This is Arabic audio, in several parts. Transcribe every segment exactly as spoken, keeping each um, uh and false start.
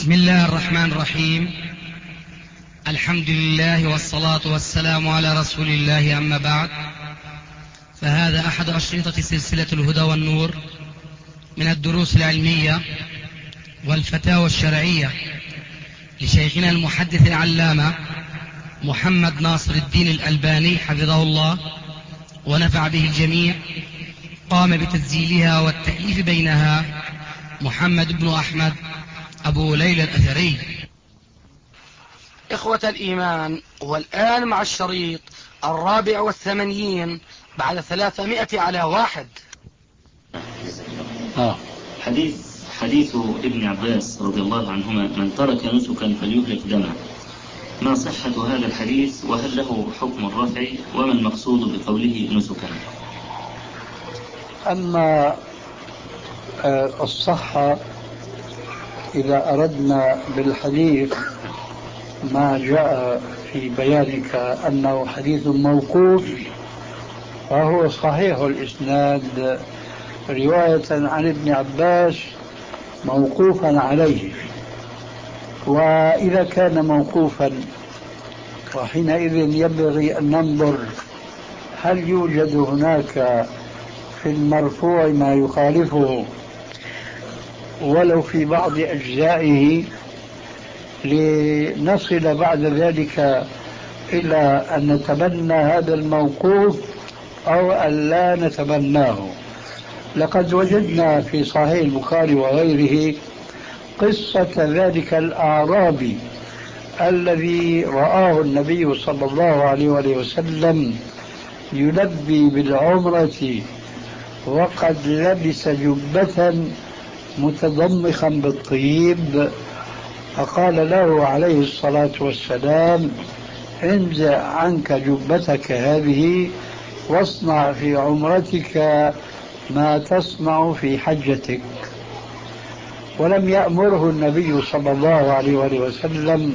بسم الله الرحمن الرحيم. الحمد لله والصلاة والسلام على رسول الله، أما بعد، فهذا أحد أشرطة سلسلة الهدى والنور من الدروس العلمية والفتاوى الشرعية لشيخنا المحدث العلامة محمد ناصر الدين الألباني حفظه الله ونفع به الجميع. قام بتسجيلها والتأليف بينها محمد بن أحمد أبو ليلى الأثري. إخوة الإيمان، والآن مع الشريط الرابع والثمانين بعد ثلاثمائة على واحد. آه. حديث حديث ابن عباس رضي الله عنهما: من ترك نسكا فليهلك دمه. ما صحة هذا الحديث، وهل له حكم الرفع، وما المقصود بقوله نسكا؟ أما الصحة، إذا أردنا بالحديث ما جاء في بيانك أنه حديث موقوف، فهو صحيح الإسناد رواية عن ابن عباس موقوفا عليه. وإذا كان موقوفا، وحينئذ ينبغي أن ننظر هل يوجد هناك في المرفوع ما يخالفه ولو في بعض أجزائه، لنصل بعد ذلك إلى أن نتبنى هذا الموقوف أو أن لا نتبناه. لقد وجدنا في صحيح البخاري وغيره قصة ذلك الأعرابي الذي رآه النبي صلى الله عليه وسلم يلبي بالعمرة وقد لبس جبة متضمخا بالطيب، فقال له عليه الصلاة والسلام: انزع عنك جبتك هذه واصنع في عمرتك ما تصنع في حجتك. ولم يأمره النبي صلى الله عليه وسلم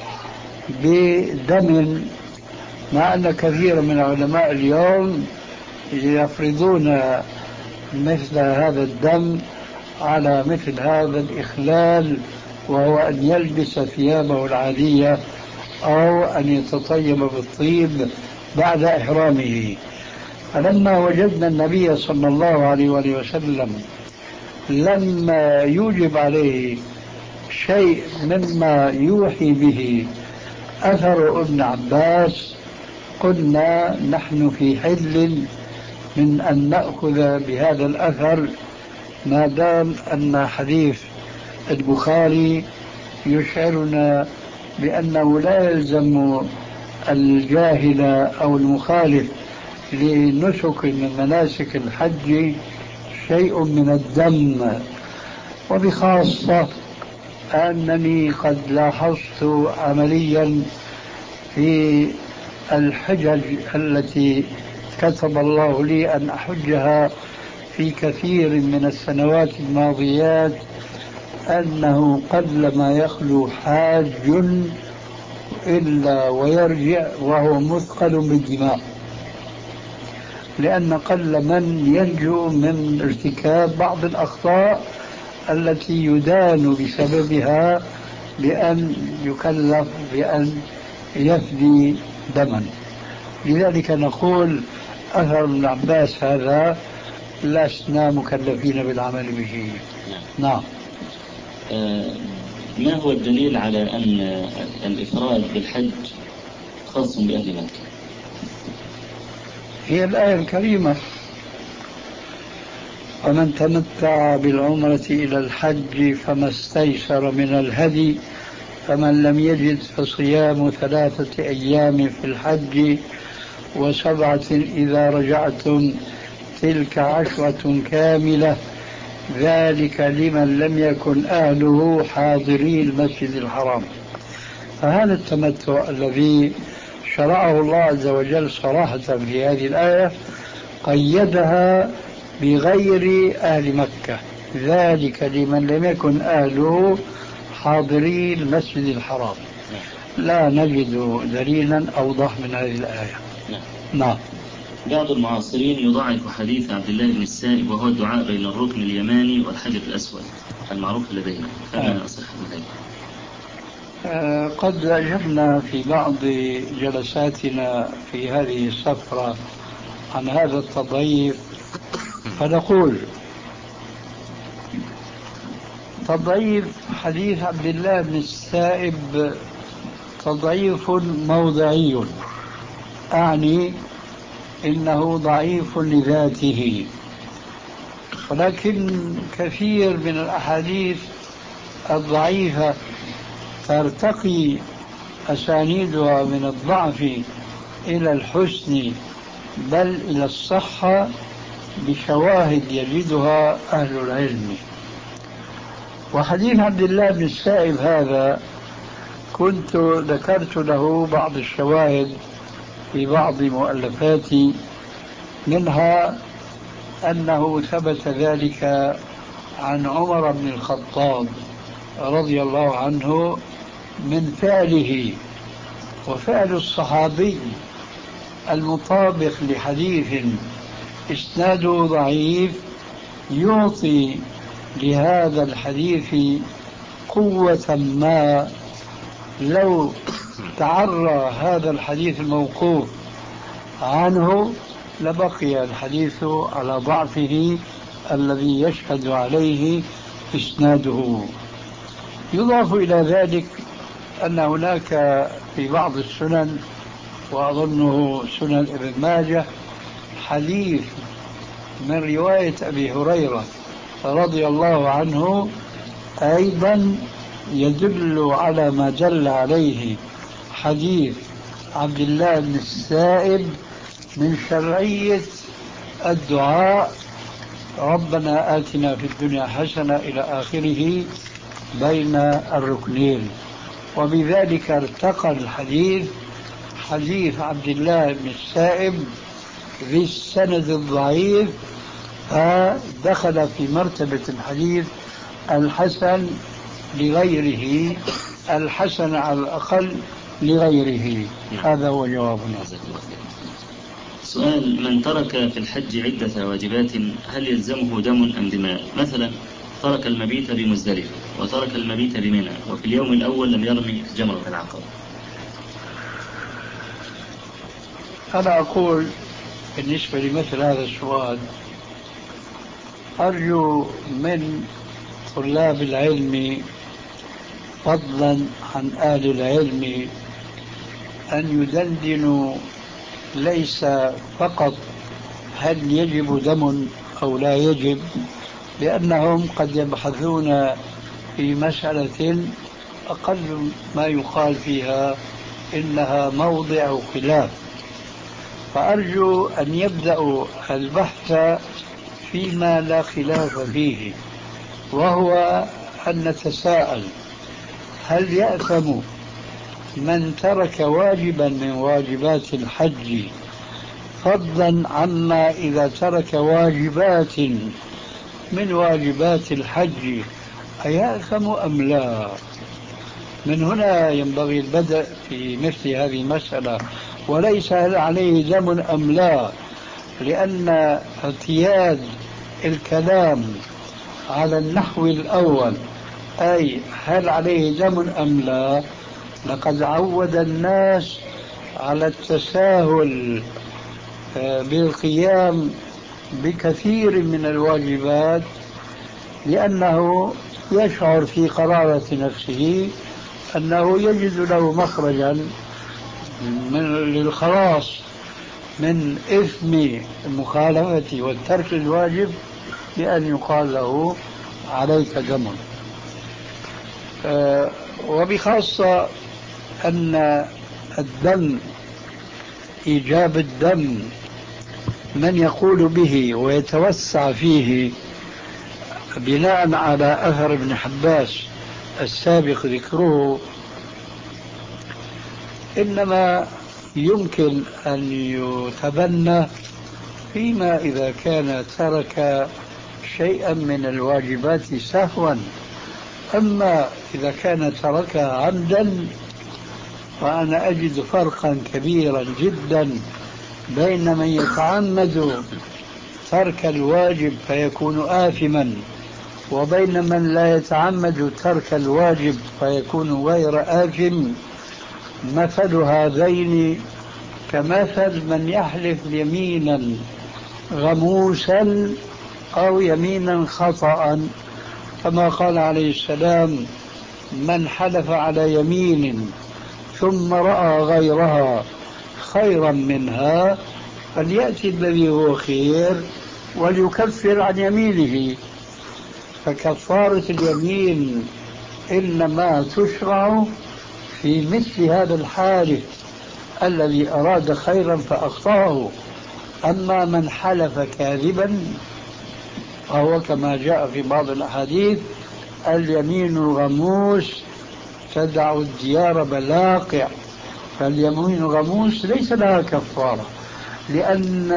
بدم، مع أن كثير من علماء اليوم يفرضون مثل هذا الدم على مثل هذا الإخلال، وهو أن يلبس ثيابه العادية أو أن يتطيب بالطيب بعد إحرامه. فلما وجدنا النبي صلى الله عليه وسلم لم يوجب عليه شيء مما يوحي به أثر ابن عباس، قلنا نحن في حل من أن نأخذ بهذا الأثر، ما دام أن حديث البخاري يشعرنا بأنه لا يلزم الجاهل أو المخالف لنسك من مناسك الحج شيء من الدم. وبخاصة أنني قد لاحظت عمليا في الحجج التي كتب الله لي أن أحجها في كثير من السنوات الماضيات أنه قلما يخلو حاج إلا ويرجع وهو مثقل بالدماء، لأن قل من ينجو من ارتكاب بعض الأخطاء التي يدان بسببها بأن يكلف بأن يفدي دما. لذلك نقول أثر ابن عباس هذا لسنا مكلفين بالعمل به. نعم. آه ما هو الدليل على أن الإفراد بالحج خاص بأهل مكة؟ هي الآية الكريمة: ومن تمتع بالعمرة إلى الحج فما استيسر من الهدي فمن لم يجد فصيام ثلاثة أيام في الحج وسبعة إذا رجعتم تلك عشرة كاملة ذلك لمن لم يكن أهله حاضري المسجد الحرام. فهذا التمتع الذي شرعه الله عز وجل صراحة في هذه الآية قيدها بغير أهل مكة، ذلك لمن لم يكن أهله حاضري المسجد الحرام. لا نجد دليلا أوضح من هذه الآية. نعم. بعض المعاصرين يضاعف حديث عبد الله بن السائب وهو الدعاء بين الركن اليماني والحجر الأسود المعروف لدينا، فما أصح من ذلك؟ قد أجبنا في بعض جلساتنا في هذه السفرة عن هذا التضعيف، فنقول تضعيف حديث عبد الله بن السائب تضعيف موضعي، أعني إنه ضعيف لذاته، ولكن كثير من الأحاديث الضعيفة ترتقي أسانيدها من الضعف إلى الحسن بل إلى الصحة بشواهد يجدها أهل العلم. وحديث عبد الله بن السائب هذا كنت ذكرت له بعض الشواهد في بعض مؤلفاتي، منها أنه ثبت ذلك عن عمر بن الخطاب رضي الله عنه من فعله، وفعل الصحابي المطابق لحديث إسناده ضعيف يعطي لهذا الحديث قوة ما لو تعرى هذا الحديث الموقوف عنه لبقي الحديث على ضعفه الذي يشهد عليه إسناده. يضاف إلى ذلك أن هناك في بعض السنن وأظنه سنن ابن ماجه حديث من رواية أبي هريرة رضي الله عنه أيضا يدل على ما دل عليه حديث عبد الله بن السائب من شرعية الدعاء ربنا آتنا في الدنيا حسنة إلى آخره بين الركنين، وبذلك ارتقى الحديث حديث عبد الله بن السائب ذي السند الضعيف فدخل في مرتبة الحديث الحسن لغيره، الحسن على الأقل لغيره. هذا هو جوابنا. سؤال: من ترك في الحج عدة واجبات هل يلزمه دم أم دماء؟ مثلا ترك المبيت بمزدلفة وترك المبيت بمنى وفي اليوم الأول لم يرمي جمرة العقبة. أنا أقول بالنسبة لمثل هذا السؤال أرجو من طلاب العلم فضلا عن أهل العلم أن يدندنوا ليس فقط هل يجب دم أو لا يجب، لأنهم قد يبحثون في مسألة أقل ما يقال فيها إنها موضع خلاف، فأرجو أن يبدأوا البحث فيما لا خلاف فيه، وهو أن نتساءل هل يأثم من ترك واجبا من واجبات الحج فضلا عما إذا ترك واجبات من واجبات الحج أيأثم أم لا؟ من هنا ينبغي البدء في مثل هذه المسألة، وليس هل عليه دم أم لا، لأن اعتياد الكلام على النحو الأول أي هل عليه دم أم لا لقد عود الناس على التساهل بالقيام بكثير من الواجبات لأنه يشعر في قرارة نفسه أنه يجد له مخرجا من للخلاص من إثم المخالفة والترك الواجب بأن يقال له عليك دم. أه وبخاصة أن الدم إيجاب الدم من يقول به ويتوسع فيه بناء على أثر ابن حباس السابق ذكره إنما يمكن أن يتبنى فيما إذا كان ترك شيئا من الواجبات سهوا، أما إذا كان تركها عمدا فأنا أجد فرقا كبيرا جدا بين من يتعمد ترك الواجب فيكون آثما وبين من لا يتعمد ترك الواجب فيكون غير آثم، مثل هذين كمثل من يحلف يمينا غموسا أو يمينا خطأ، كما قال عليه السلام: من حلف على يمين ثم رأى غيرها خيرا منها فليأتي الذي هو خير وليكفر عن يمينه. فكفارة اليمين إنما تشرع في مثل هذا الحالف الذي أراد خيرا فأخطأه. أما من حلف كاذبا فهو كما جاء في بعض الأحاديث: اليمين الغموس تدع الديار بلاقع. فاليمين الغموس ليس لها كفارة، لأن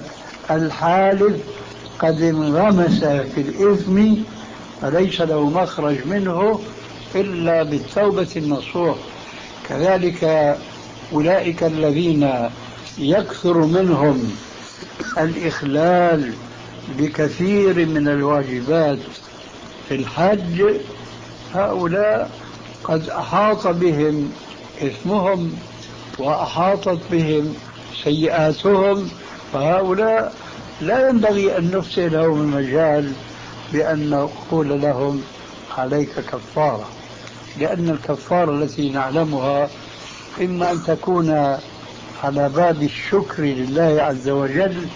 الحالف قد انغمس في الإثم فليس له مخرج منه إلا بالتوبة النصوح. كذلك أولئك الذين يكثر منهم الإخلال بكثير من الواجبات في الحج، هؤلاء قد أحاط بهم إثمهم وأحاطت بهم سيئاتهم، فهؤلاء لا ينبغي أن نفسد لهم المجال بأن نقول لهم عليك كفارة، لأن الكفارة التي نعلمها إما أن تكون على باب الشكر لله عز وجل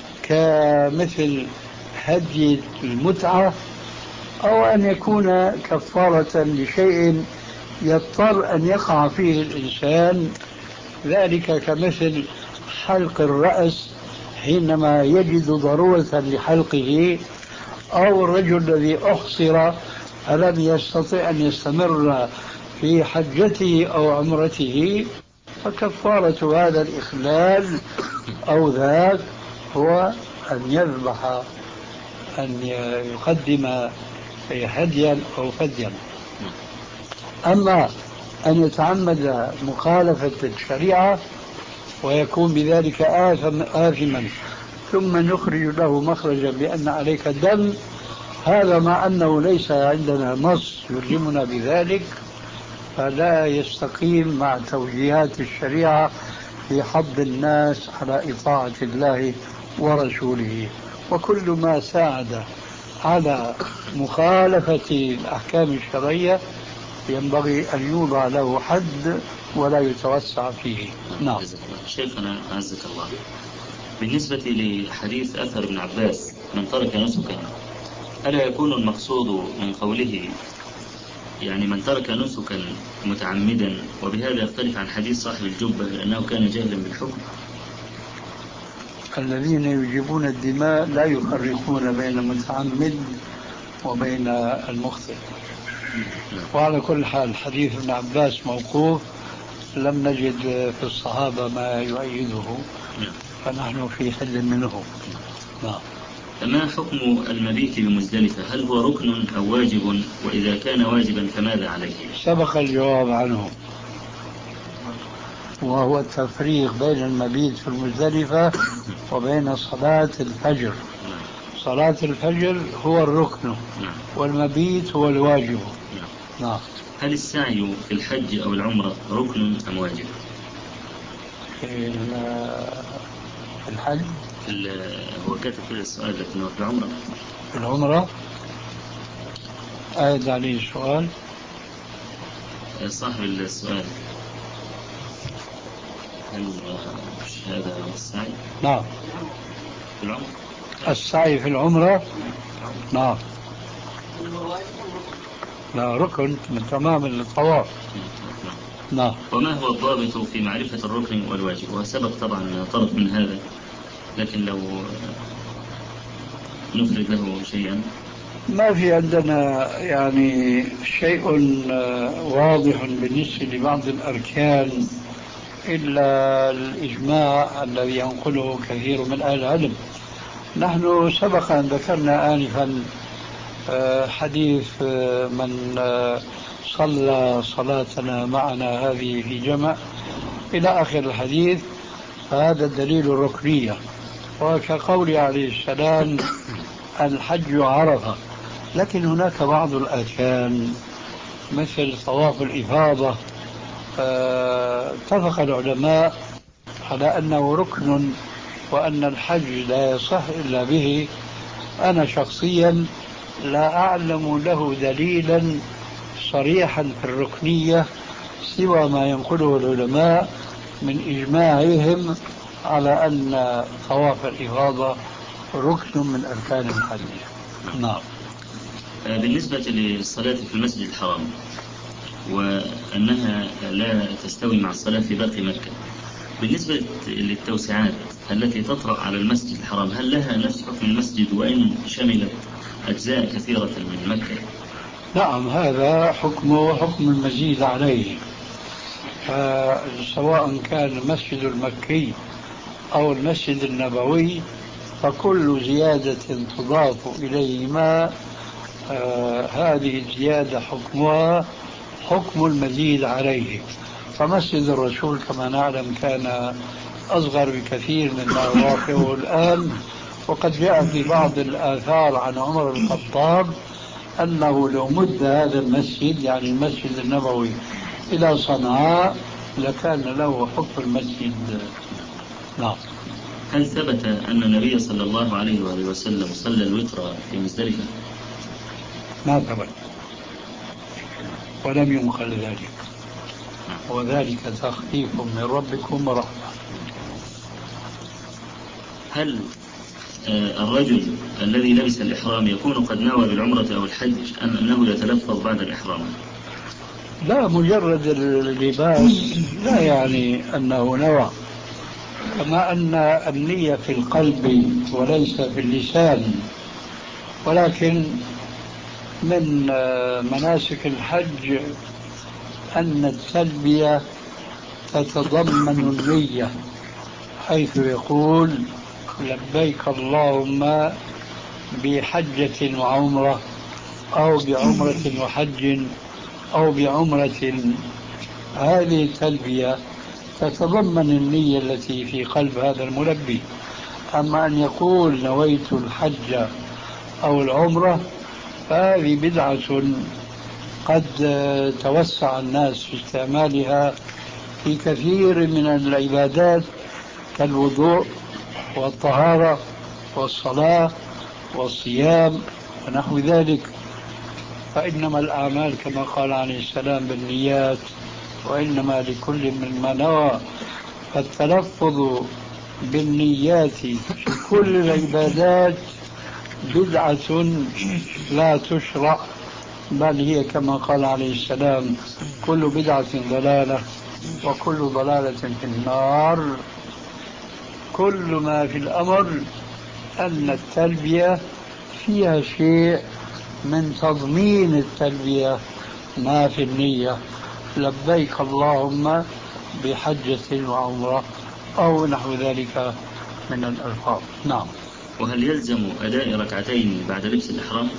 كمثل هدي المتعة، أو أن يكون كفارة لشيء يضطر أن يقع فيه الإنسان، ذلك كمثل حلق الرأس حينما يجد ضرورة لحلقه، أو الرجل الذي أحصر فلم يستطع أن يستمر في حجته أو عمرته، فكفارة هذا الإخلال أو ذاك هو أن يذبح، أن يقدم هديا أو فديا. أما أن يتعمد مخالفة الشريعة ويكون بذلك آثم آثما ثم نخرج له مخرجا بأن عليك الدم، هذا مع أنه ليس عندنا نص يلزمنا بذلك، فلا يستقيم مع توجيهات الشريعة في حض الناس على إطاعة الله ورسوله. وكل ما ساعد على مخالفة الأحكام الشرعية ينبغي أن يوضع له حد ولا يتوسع فيه. نعم. شيخنا عزك الله، بالنسبة لحديث أثر ابن عباس: من ترك نسكا، ألا يكون المقصود من قوله يعني من ترك نسكا متعمدا، وبهذا يختلف عن حديث صاحب الجبة لأنه كان جاهلا بالحكم؟ الذين يجيبون الدماء لا يفرقون بين المتعمد وبين المخطئ. وعلى كل حال حديث ابن عباس موقوف، لم نجد في الصحابة ما يؤيده، فنحن في حل منه. نعم. ما حكم المبيت بمزدلفة؟ هل هو ركن أو واجب؟ وإذا كان واجبا فماذا عليه؟ سبق الجواب عنه، وهو التفريق بين المبيت في المزدلفة وبين صلاة الفجر. صلاة الفجر هو الركن والمبيت هو الواجب. نعم. هل السعي في الحج أو العمرة ركن أم واجب؟ في الحج هو كاتب كل السؤال لكنه في العمرة. في العمرة أعد عليه السؤال صاحب السؤال: هل هذا السعي؟ نعم. في العمرة السعي في العمرة نعم، لا ركن من تمام الطواف. نعم. وما هو الضابط في معرفة الركن والواجب؟ وسبق طبعا طرف من هذا، لكن لو نفرد له شيئا. ما في عندنا يعني شيء واضح بالنسبة لبعض الأركان إلا الإجماع الذي ينقله كثير من أهل العلم. نحن سبق أن ذكرنا آنفا حديث من صلى صلاتنا معنا هذه في جمع إلى آخر الحديث، فهذا الدليل الركنية. وكقول عليه السلام: الحج عرفة، لكن هناك بعض الأركان مثل طواف الإفاضة اتفق العلماء على أنه ركن وأن الحج لا يصح إلا به. أنا شخصيا لا أعلم له دليلا صريحا في الركنية سوى ما ينقله العلماء من إجماعهم على أن طواف الإفاضة ركن من أركان الحج. نعم. بالنسبة للصلاة في المسجد الحرام وأنها لا تستوي مع الصلاة في باقي مكة، بالنسبة للتوسعات التي تطرأ على المسجد الحرام هل لها نفس حكم المسجد وإن شملت أجزاء كثيرة من مكة؟ نعم، هذا حكمه حكم المزيد عليه، سواء كان المسجد المكي أو المسجد النبوي فكل زيادة تضاف إليهما آه هذه الزيادة حكمها حكم المزيد عليه. فمسجد الرسول كما نعلم كان أصغر بكثير مما واقعه الآن، وقد جاء في بعض الآثار عن عمر بن الخطاب أنه لو مد هذا المسجد يعني المسجد النبوي إلى صنعاء لكان له حكم المسجد. نعم. هل ثبت أن النبي صلى الله عليه وآله وسلم صلى الوتر في مزدلفة؟ ما ثبت ولم ينقل ذلك، وذلك تخفيف من ربكم ورحمة. هل الرجل الذي لبس الإحرام يكون قد نوى بالعمرة أو الحج أم أنه يتلفظ بعد الإحرام؟ لا، مجرد اللباس لا يعني أنه نوى، كما أن النية في القلب وليس في اللسان. ولكن من مناسك الحج أن التلبية تتضمن النية، حيث يقول لبيك اللهم بحجة وعمرة أو بعمرة وحج أو بعمرة. هذه التلبية تتضمن النية التي في قلب هذا الملبي. أما أن يقول نويت الحج أو العمرة فهذه بدعة قد توسع الناس في استعمالها في كثير من العبادات كالوضوء والطهارة والصلاة والصيام ونحو ذلك. فإنما الأعمال كما قال عليه السلام بالنيات وإنما لكل من ما نوى. فالتلفظ بالنيات في كل العبادات بدعة لا تشرع، بل هي كما قال عليه السلام كل بدعة ضلالة وكل ضلالة في النار. كل ما في الأمر أن التلبية فيها شيء من تضمين التلبية ما في النية، لبيك اللهم بحجة وعمرة أو نحو ذلك من الألفاظ. نعم. وهل يلزم أداء ركعتين بعد لبس الإحرام؟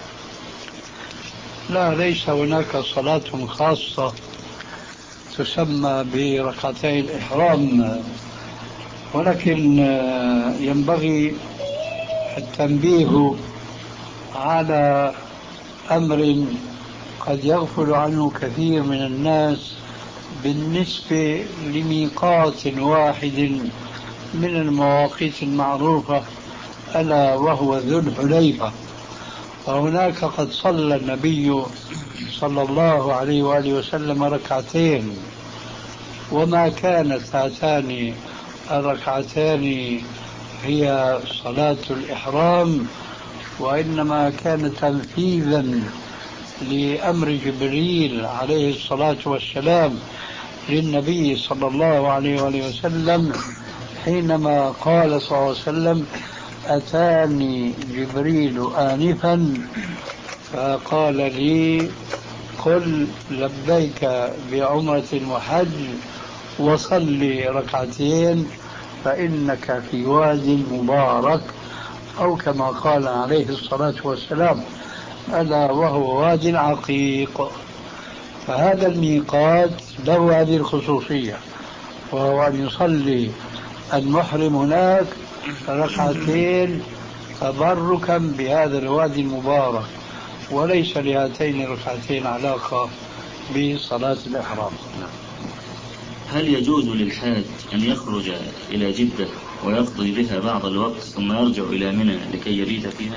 لا، ليس هناك صلاة خاصة تسمى بركعتي الإحرام، ولكن ينبغي التنبيه على أمر قد يغفل عنه كثير من الناس بالنسبة لميقات واحد من المواقيت المعروفة ألا وهو ذو الحليفة. وهناك قد صلى النبي صلى الله عليه وآله وسلم ركعتين، وما كانت هاتان الركعتان هي صلاة الإحرام، وإنما كان تنفيذا لأمر جبريل عليه الصلاة والسلام للنبي صلى الله عليه وآله وسلم حينما قال صلى الله عليه وسلم أتاني جبريل آنفا فقال لي قل لبيك بعمرة وحج وصلي ركعتين فإنك في واد مبارك، أو كما قال عليه الصلاة والسلام ألا وهو واد عقيق. فهذا الميقات له هذه الخصوصية، وهو أن يصلي المحرم هناك ركعتين تبركا بهذا الوادي المبارك. وليس لهاتين الركعتين علاقة بصلاة الإحرام. هل يجوز للحاج أن يخرج إلى جدة ويقضي بها بعض الوقت ثم يرجع إلى منى لكي يبيت فيها؟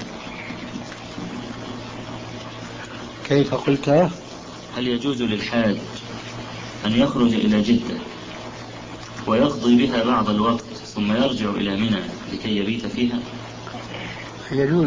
كيف قلت؟ هل يجوز للحاج أن يخرج إلى جدة ويقضي بها بعض الوقت ثم يرجع إلى منى لكي يبيت فيها؟ يجوز،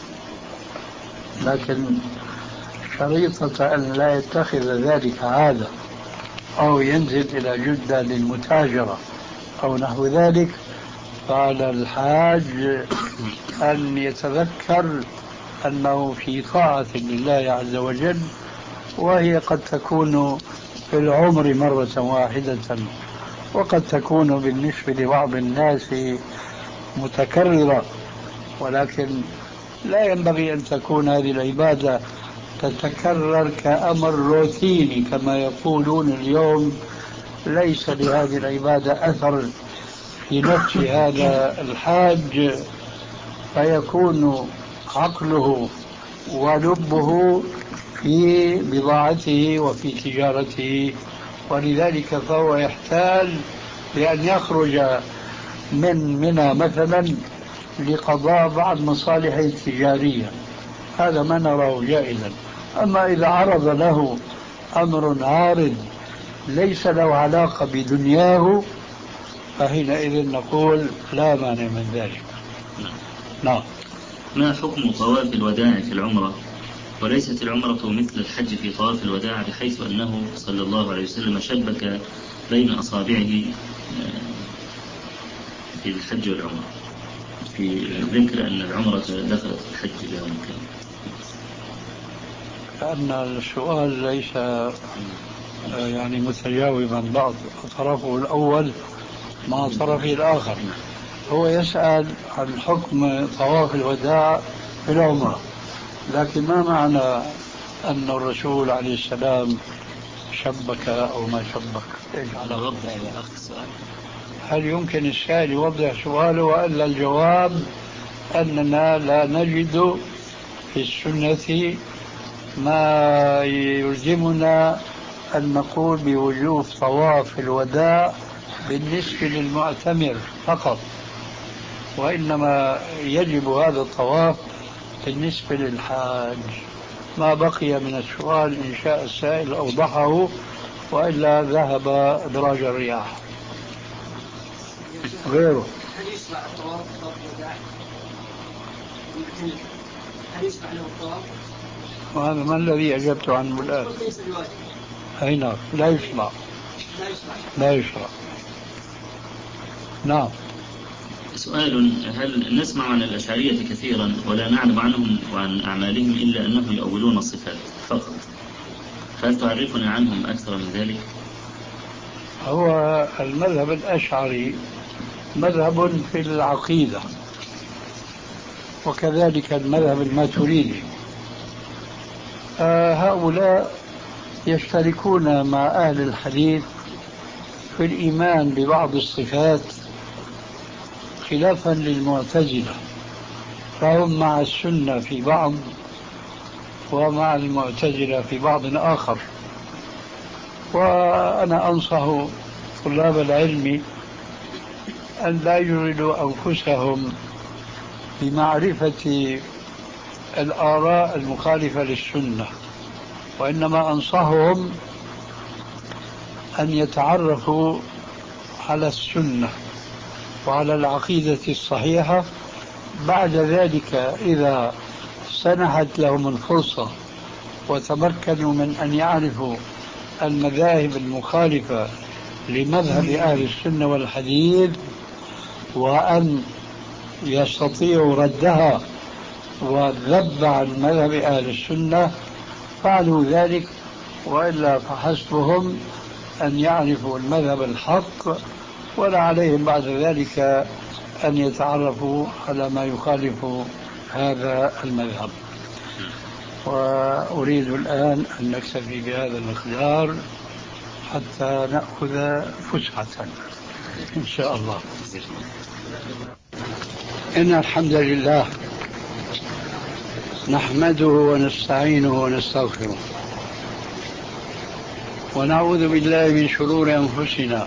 لكن شريطة أن لا يتخذ ذلك عادة أو ينزل إلى جدة للمتاجرة أو نحو ذلك، فعلى الحاج أن يتذكر أنه في طاعة لله عز وجل، وهي قد تكون في العمر مرة واحدة، وقد تكون بالنسبة لبعض الناس متكررة، ولكن لا ينبغي أن تكون هذه العبادة تتكرر كأمر روتيني كما يقولون اليوم. ليس لهذه العبادة أثر في نفس هذا الحاج، فيكون عقله ولبه في بضاعته وفي تجارته، ولذلك فهو يحتاج لأن يخرج من منى مثلا لقضاء بعض مصالحه التجارية، هذا ما نراه جائزا. أما إذا عرض له أمر عارض ليس له علاقة بدنياه فحينئذ نقول لا مانع من ذلك. نعم. ما حكم طواف الوداع في العمرة؟ وليست العمرة مثل الحج في طواف الوداع، بحيث أنه صلى الله عليه وسلم شبك بين أصابعه في الحج والعمرة في ذكر أن العمرة دخلت الحج بيوم كامل. لأن السؤال ليس يعني متجاوبا بعض طرفه الأول مع طرفه الآخر. هو يسأل عن حكم طواف الوداع في العمرة، لكن ما معنى أن الرسول عليه السلام شبك أو ما شبك؟ إيش على هل يمكن السائل يوضح سؤاله؟ وإلا الجواب أننا لا نجد في السنة ما يلزمنا أن نقول بوجوب طواف الوداع بالنسبة للمعتمر فقط، وإنما يجب هذا الطواف بالنسبة للحاج. ما بقي من السؤال إن شاء السائل أوضحه، وإلا ذهب دراج الرياح. غيره هل يشرع الطواف طواف الوداع؟ هل يشرع له الطواف؟ وهذا ما الذي أجبت عنه الآن؟ أي نعم، لا يشرع. لا يشرع. نعم. سؤال: هل نسمع عن الأشعرية كثيرا ولا نعلم عنهم وعن أعمالهم إلا أنهم يؤولون الصفات فقط، هل تعرفنا عنهم أكثر من ذلك؟ هو المذهب الأشعري مذهب في العقيدة، وكذلك المذهب الماتريدي. هؤلاء يشتركون مع أهل الحديث في الإيمان ببعض الصفات خلافا للمعتزلة، فهم مع السنة في بعض ومع المعتزلة في بعض آخر. وأنا أنصح طلاب العلم أن لا يجردوا أنفسهم بمعرفة الآراء المخالفة للسنة، وإنما أنصحهم أن يتعرفوا على السنة وعلى العقيدة الصحيحة. بعد ذلك إذا سنحت لهم الفرصة وتمكنوا من أن يعرفوا المذاهب المخالفة لمذهب أهل السنة والحديث وأن يستطيعوا ردها والذب عن مذهب أهل السنة فعلوا ذلك، وإلا فحسبهم أن يعرفوا المذهب الحق، ولا عليهم بعد ذلك أن يتعرفوا على ما يخالف هذا المذهب. وأريد الآن أن نكتفي بهذا المقدار حتى نأخذ فسحة إن شاء الله. إن الحمد لله نحمده ونستعينه ونستغفره ونعوذ بالله من شرور أنفسنا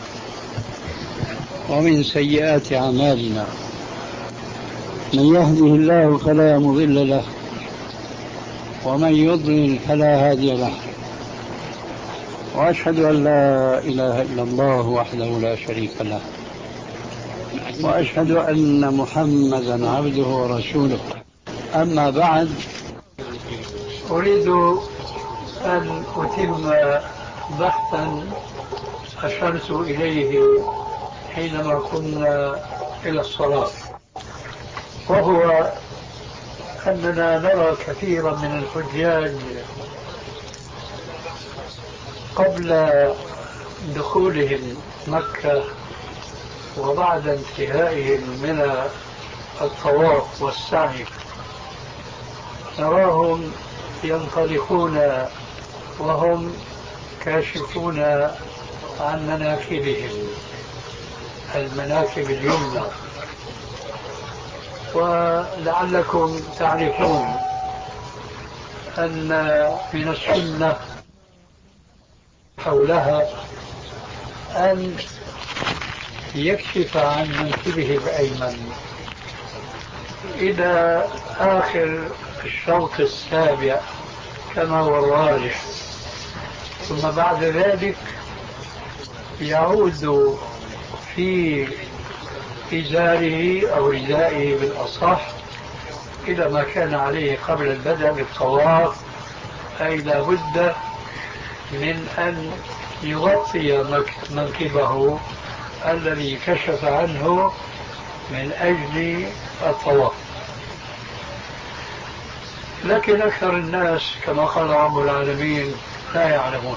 ومن سيئات أعمالنا. من يهده الله فلا مضل له ومن يضلل فلا هادي له، وأشهد أن لا إله إلا الله وحده لا شريك له، وأشهد أن محمدا عبده ورسوله. أما بعد، أريد أن أتم بحثا أشرت إليه حينما كنا إلى الصلاة، وهو أننا نرى كثيرا من الحجاج قبل دخولهم مكة وبعد انتهائهم من الطواف والسعي نراهم ينطلقون وهم كاشفون عن مناكبهم، المناكب اليمنى. ولعلكم تعرفون أن من السنة حولها أن يكشف عن منكبه الأيمن إلى آخر الشوط السابع كما هو الراجح، ثم بعد ذلك يعود في إزاره أو ردائه بالأصح إلى ما كان عليه قبل البدء بالطواف، أي لا بد من أن يغطي منكبه الذي كشف عنه من أجل الطواف. لكن أكثر الناس كما قال رب العالمين لا يعلمون،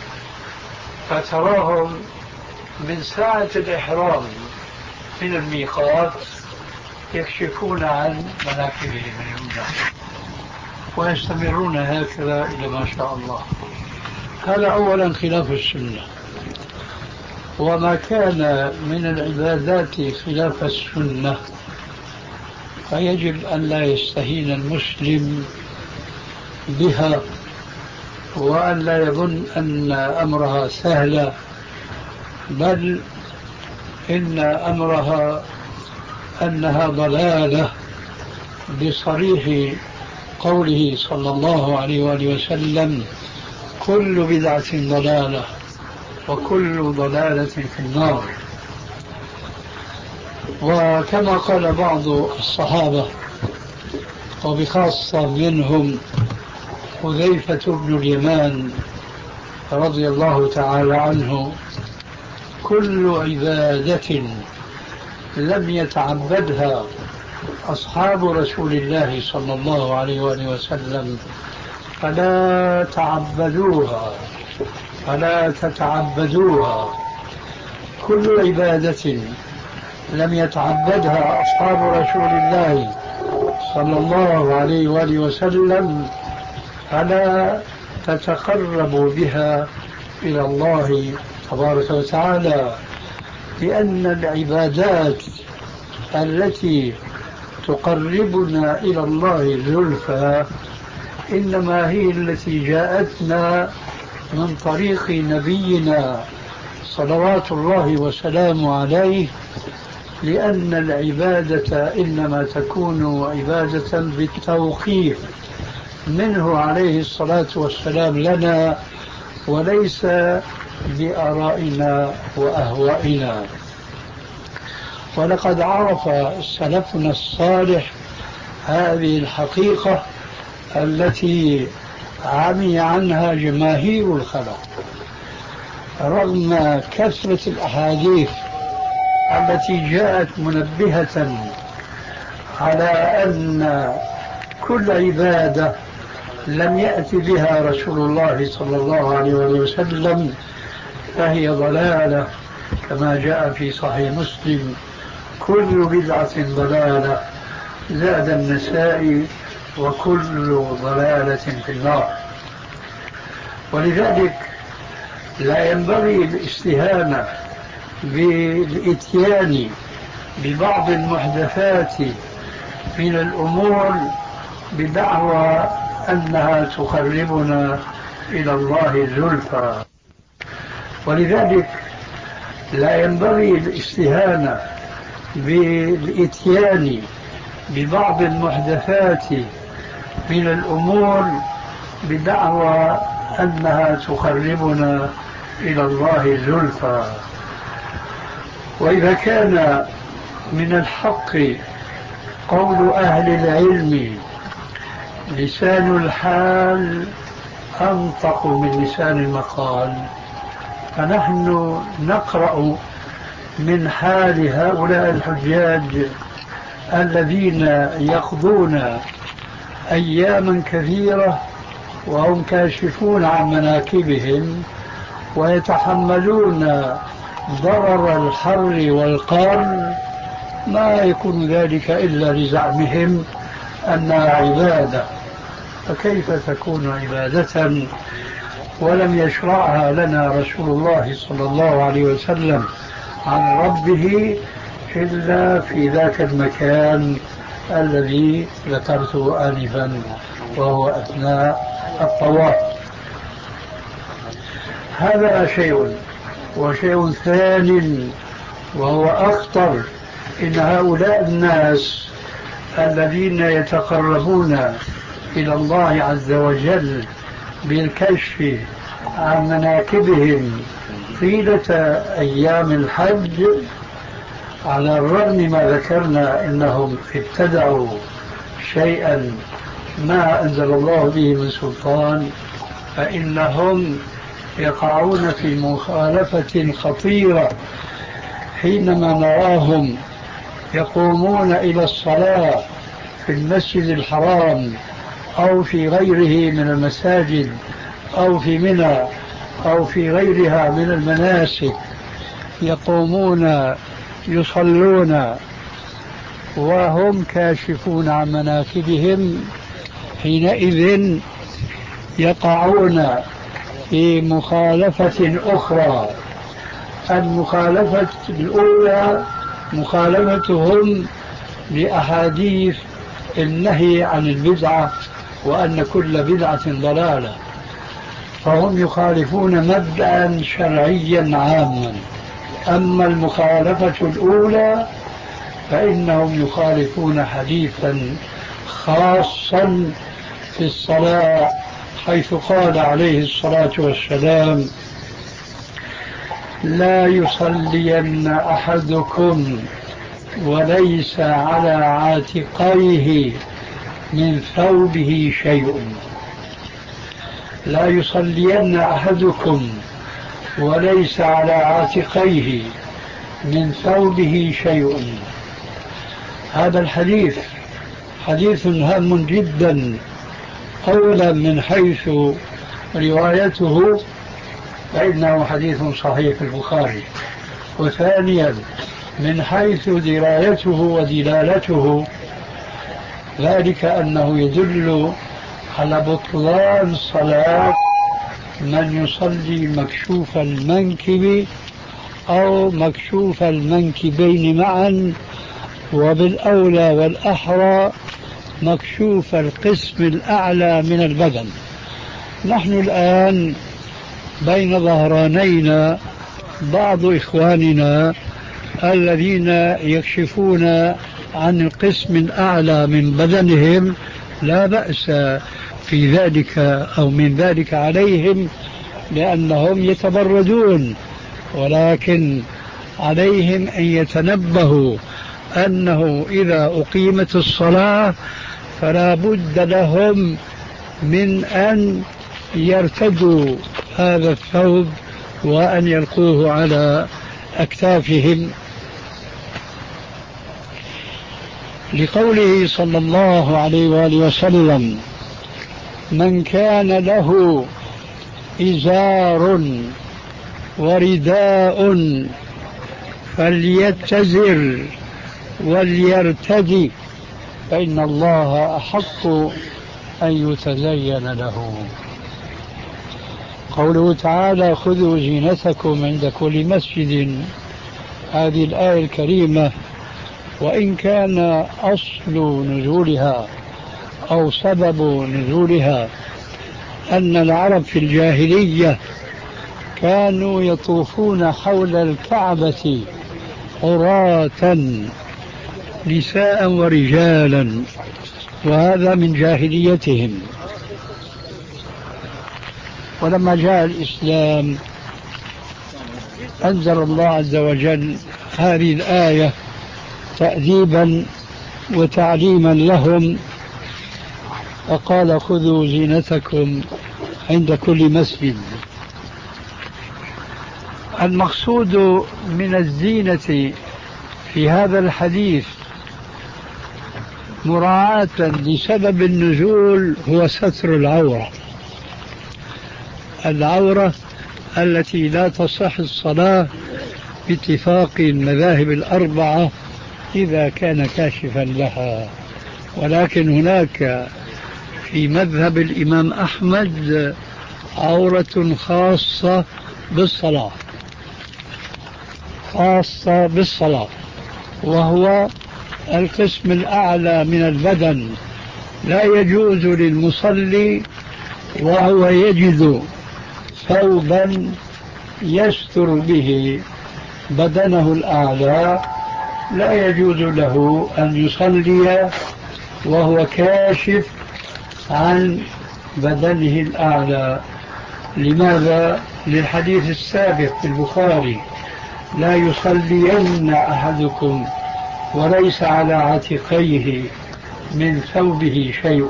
فتراهم من ساعة الإحرام من الميقات يكشفون عن مناكبهم اليمنى ويستمرون هكذا إلى ما شاء الله. هذا أولا خلاف السنة، وما كان من العبادات خلاف السنة فيجب أن لا يستهين المسلم بها، وأن لا يظن أن أمرها سهلة، بل إن أمرها أنها ضلالة بصريح قوله صلى الله عليه وآله وسلم: كل بدعة ضلالة وكل ضلالة في النار. وكما قال بعض الصحابة وبخاصة منهم حذيفة بن اليمان رضي الله تعالى عنه: كل عبادة لم يتعبدها أصحاب رسول الله صلى الله عليه وآله وسلم فلا تعبدوها فلا تتعبدوها. كل عبادة لم يتعبدها أصحاب رسول الله صلى الله عليه وآله وسلم فلا تتقربوا بها إلى الله تبارك وتعالى، لأن العبادات التي تقربنا إلى الله زلفى إنما هي التي جاءتنا من طريق نبينا صلوات الله وسلامه عليه، لأن العبادة إنما تكون عبادة بالتوقيف منه عليه الصلاة والسلام لنا، وليس بآرائنا وأهوائنا. ولقد عرف سلفنا الصالح هذه الحقيقة التي عمي عنها جماهير الخلق، رغم كثرة الأحاديث التي جاءت منبهة على أن كل عبادة لم يأتي بها رسول الله صلى الله عليه وسلم فهي ضلالة، كما جاء في صحيح مسلم: كل بدعة ضلالة، زاد النسائي: وكل ضلالة في النار. ولذلك لا ينبغي الاستهانة بالإتيان ببعض المحدثات من الأمور بدعوى أنها تقربنا إلى الله زلفى. ولذلك لا ينبغي الاستهانة بالإتيان ببعض المحدثات من الأمور بدعوى أنها تقربنا إلى الله زلفى. وإذا كان من الحق قول أهل العلم لسان الحال أنطق من لسان المقال، فنحن نقرأ من حال هؤلاء الحجاج الذين يقضون أياما كثيرة وهم كاشفون عن مناكبهم ويتحملون ضرر الحر والقر، ما يكون ذلك إلا لزعمهم أنها عبادة. فكيف تكون عبادة ولم يشرعها لنا رسول الله صلى الله عليه وسلم عن ربه إلا في ذاك المكان الذي ذكرته آنفا وهو أثناء الطواف؟ هذا شيء. وشيء ثاني وهو أخطر، إن هؤلاء الناس الذين يتقربون إلى الله عز وجل بالكشف عن مناكبهم طيلة أيام الحج، على الرغم ما ذكرنا إنهم ابتدعوا شيئا ما أنزل الله به من سلطان، فإنهم يقعون في مخالفة خطيرة حينما نراهم يقومون إلى الصلاة في المسجد الحرام أو في غيره من المساجد أو في منى أو في غيرها من المناسك، يقومون يصلون وهم كاشفون عن مناكبهم، حينئذ يقعون في مخالفة أخرى. المخالفة الأولى مخالفتهم لأحاديث النهي عن البدعة وأن كل بدعة ضلالة، فهم يخالفون مبدأ شرعيا عاما. أما المخالفة الأولى فإنهم يخالفون حديثا خاصا في الصلاة، حيث قال عليه الصلاة والسلام: لا يصلين أحدكم وليس على عاتقيه من ثوبه شيء. لا يصلين أحدكم وليس على عاتقيه من ثوبه شيء. هذا الحديث حديث هام جدا، أولا من حيث روايته فإنه حديث صحيح في البخاري، وثانيا من حيث درايته ودلالته، ذلك أنه يدل على بطلان صلاة من يصلي مكشوف المنكب أو مكشوف المنكبين معا، وبالأولى والأحرى مكشوف القسم الأعلى من البدن. نحن الآن بين ظهرانينا بعض إخواننا الذين يكشفون عن القسم الأعلى من بدنهم، لا بأس في ذلك أو من ذلك عليهم لأنهم يتبردون، ولكن عليهم أن يتنبهوا أنه إذا أقيمت الصلاة فلا بد لهم من أن يرتدوا هذا الثوب وأن يلقوه على أكتافهم، لقوله صلى الله عليه وآله وسلم: من كان له إزار ورداء فليتزر وليرتدي فإن الله أحق أن يتزين له. قوله تعالى: خذوا زينتكم عند كل مسجد، هذه الآية الكريمة وإن كان أصل نزولها أو سبب نزولها أن العرب في الجاهلية كانوا يطوفون حول الكعبة عراة نساء ورجالا، وهذا من جاهليتهم. ولما جاء الإسلام أنزل الله عز وجل هذه الآية تأديبا وتعليما لهم، وقال خذوا زينتكم عند كل مسجد. المقصود من الزينة في هذا الحديث مراعاة لسبب النزول هو ستر العورة، العورة التي لا تصح الصلاة باتفاق المذاهب الأربعة إذا كان كاشفا لها. ولكن هناك في مذهب الإمام أحمد عورة خاصة بالصلاة، خاصة بالصلاة، وهو القسم الأعلى من البدن. لا يجوز للمصلي وهو يجد ثوبا يستر به بدنه الأعلى، لا يجوز له أن يصلي وهو كاشف عن بدنه الأعلى. لماذا؟ للحديث السابق في البخاري: لا يصلين أحدكم وليس على عاتقيه من ثوبه شيء.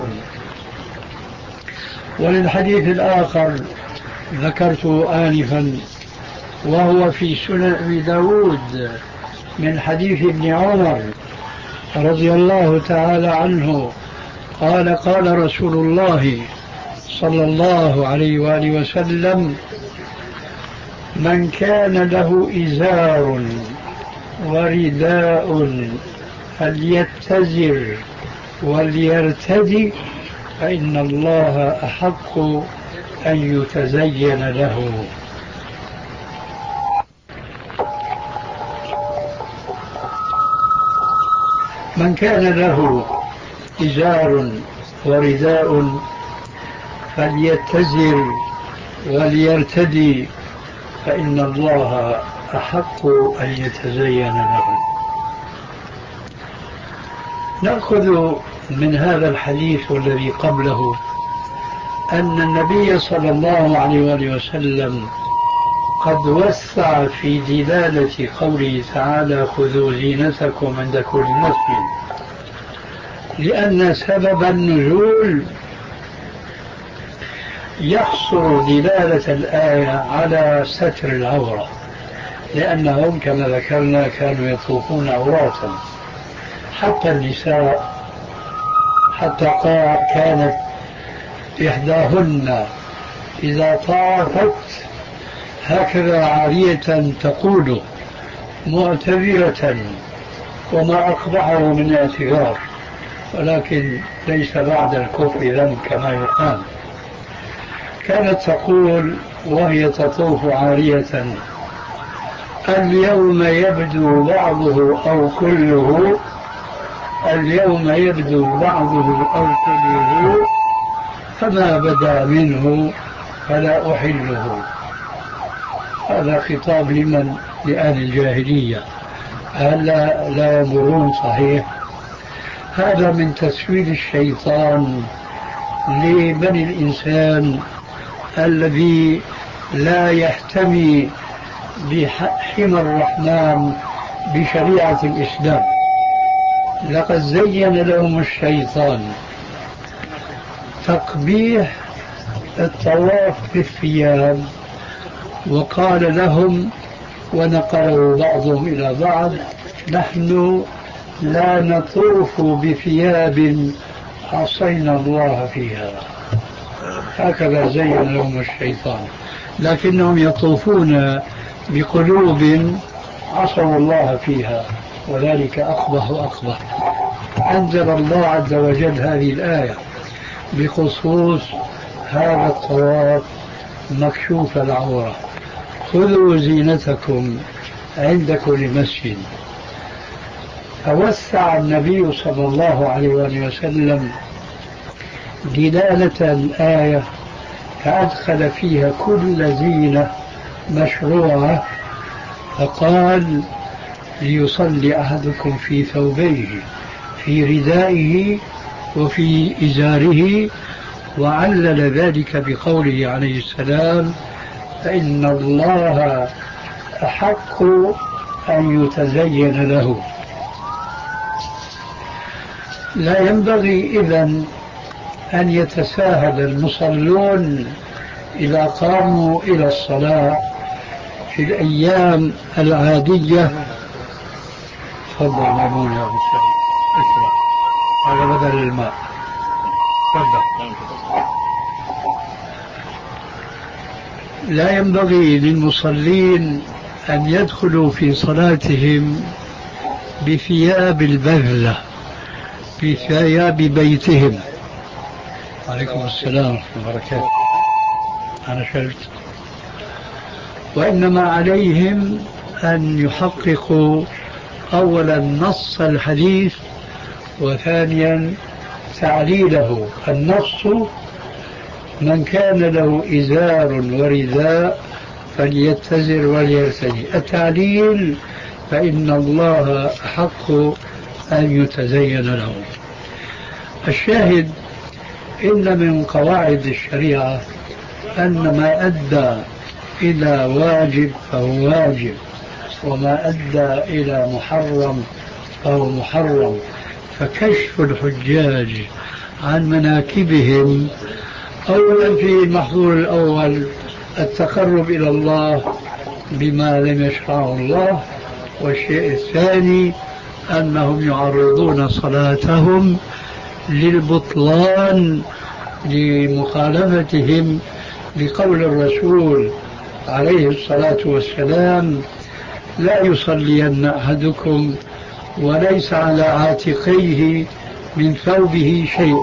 وللحديث الآخر ذكرته آنفا وهو في سنن أبي داود من حديث ابن عمر رضي الله تعالى عنه قال: قال رسول الله صلى الله عليه وآله وسلم: من كان له إزار ورداء فليتزر وليرتدي فإن الله أحق أن يتزين له. من كان له إزار ورداء فليتزر وليرتدي فإن الله أحق أن يتزين له. نأخذ من هذا الحديث والذي قبله أن النبي صلى الله عليه وآله وسلم قد وسع في دلالة قوله تعالى: خذوا زينتكم عند كل مسجد، لأن سبب النزول يحصر دلالة الآية على ستر العورة، لأنهم كما ذكرنا كانوا يطوفون عراة، حتى النساء، حتى كانت إحداهن إذا طافت هكذا عارية تقول معتذرة، وما أقبحه من اعتذار، ولكن ليس بعد الكفر ذنب كما يقال. كانت تقول وهي تطوف عارية: اليوم يبدو بعضه أو كله، اليوم يبدو بعضه أو كله، فما بدا منه فلا أحله. هذا خطاب لمن؟ لأهل الجاهلية. هلا لا يمرون صحيح؟ هذا من تسويل الشيطان لبني الإنسان الذي لا يحتمي بحمى الرحمن بشريعة الإسلام. لقد زين لهم الشيطان تقبيح الطواف بالثياب، وقال لهم ونقله بعضهم إلى بعض: نحن لا نطوف بثياب عصينا الله فيها. هكذا زين لهم الشيطان، لكنهم يطوفون بقلوب عصوا الله فيها، وذلك أقبح وأقبح. أنزل الله عز وجل هذه الآية بخصوص هذا الطواف مكشوف العورة: خذوا زينتكم عند كل مسجد. فوسع النبي صلى الله عليه وسلم دلالة الآية فأدخل فيها كل زينة مشروعة، فقال ليصلي أحدكم في ثوبيه، في ردائه وفي إزاره، وعلل ذلك بقوله عليه السلام فإن الله أحق أن يتزين له. لا ينبغي إذن أن يتساهل المصلون إذا قاموا إلى الصلاة في الأيام العادية. تفضل ميمون يا أبو سعيد، هذا بدل الماء. تفضل. لا ينبغي للمصلين أن يدخلوا في صلاتهم بثياب البذلة، في ثياب بيتهم. عليكم السلام ورحمة الله وبركاته. أنا شربت. وإنما عليهم أن يحققوا أولا نص الحديث، وثانيا تعليله. النص من كان له إزار ورداء فليتزر وليرتدي. التعليل فإن الله أحق أن يتزين له. الشاهد إن من قواعد الشريعة أن ما أدى إلى واجب فهو واجب، وما أدى إلى محرم فهو محرم. فكشف الحجاج عن مناكبهم أولا في المحظور الأول التقرب إلى الله بما لم يشرعه الله، والشيء الثاني أنهم يعرضون صلاتهم للبطلان لمخالفتهم لقول الرسول عليه الصلاة والسلام لا يصلين أحدكم وليس على عاتقيه من ثوبه شيء.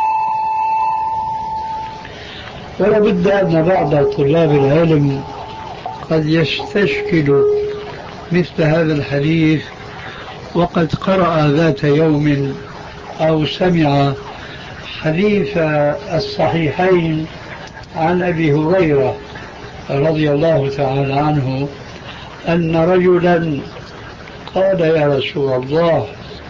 ولا بد أن بعض طلاب العلم قد يستشكل مثل هذا الحديث وقد قرأ ذات يوم أو سمع حديث الصحيحين عن أبي هريرة رضي الله تعالى عنه أن رجلا قال يا رسول الله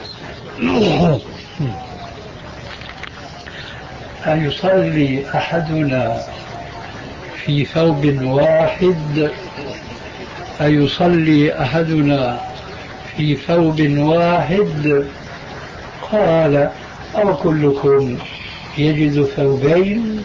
أيصلي أحدنا في ثوب واحد أيصلي أحدنا في ثوب واحد؟ قال أو كلكم يجد ثوبين؟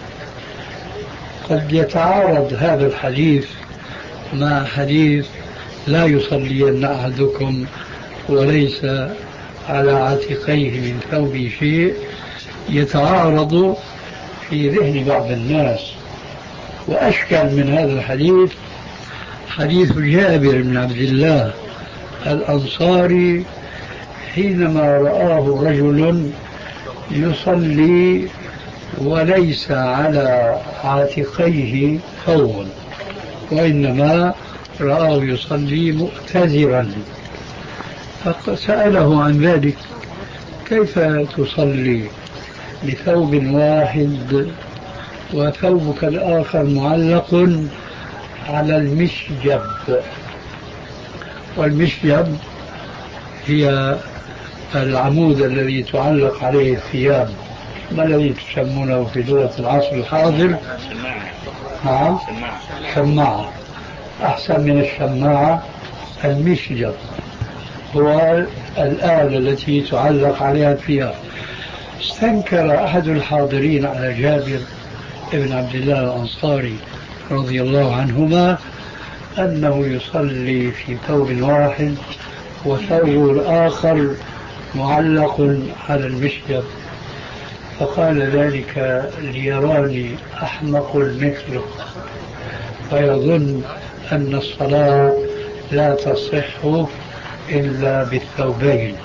قد يتعارض هذا الحديث مع حديث لا يصلين أحدكم وليس على عاتقيه من ثوبه شيء، يتعارض في ذهن بعض الناس. وأشكل من هذا الحديث حديث جابر بن عبد الله الأنصاري حينما رآه رجل يصلي وليس على عاتقيه ثوب، وإنما رآه يصلي مؤتزرا، فسأله عن ذلك كيف تصلي بثوب واحد وثوبك الآخر معلق على المشجب؟ والمشجب هي العمود الذي تعلق عليه الثياب، ما الذي تسمونه في لغة العصر الحاضر؟ نعم، شماعة. أحسن من الشماعة المشجب، هو الآلة التي تعلق عليها الثياب. استنكر أحد الحاضرين على جابر بن عبد الله الأنصاري رضي الله عنهما أنه يصلي في ثوب واحد وثوب الآخر معلق على المشجب، فقال ذلك ليراني أحمق مثله فيظن أن الصلاة لا تصح إلا بالثوبين.